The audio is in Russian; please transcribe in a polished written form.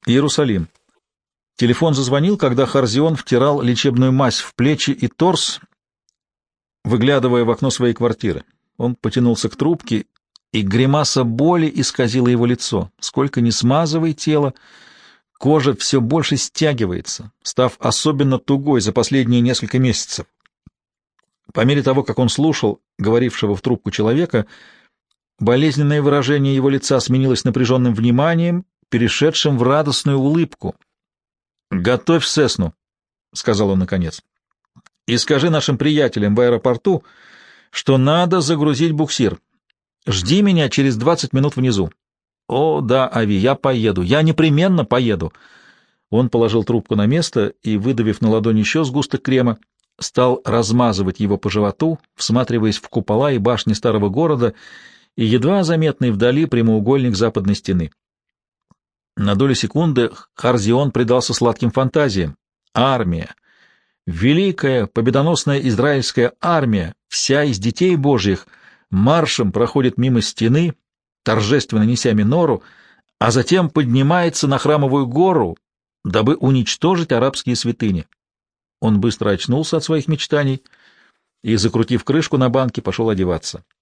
Иерусалим. Телефон зазвонил, когда Харзион втирал лечебную мазь в плечи и торс, выглядывая в окно своей квартиры. Он потянулся к трубке, и гримаса боли исказила его лицо. Сколько ни смазывай тело, кожа все больше стягивается, став особенно тугой за последние несколько месяцев. По мере того, как он слушал говорившего в трубку человека, болезненное выражение его лица сменилось напряженным вниманием, перешедшим в радостную улыбку. «Готовь Сесну», — сказал он наконец, — «и скажи нашим приятелям в аэропорту, что надо загрузить буксир. Жди меня через 20 минут внизу». «О, да, Ави, я поеду, я непременно поеду». Он положил трубку на место и, выдавив на ладонь еще сгусток крема, стал размазывать его по животу, всматриваясь в купола и башни старого города и едва заметный вдали прямоугольник западной стены. На долю секунды Харзион предался сладким фантазиям. Армия, великая победоносная израильская армия, вся из детей Божьих, маршем проходит мимо стены, торжественно неся минору, а затем поднимается на храмовую гору, дабы уничтожить арабские святыни. Он быстро очнулся от своих мечтаний и, закрутив крышку на банке, пошел одеваться.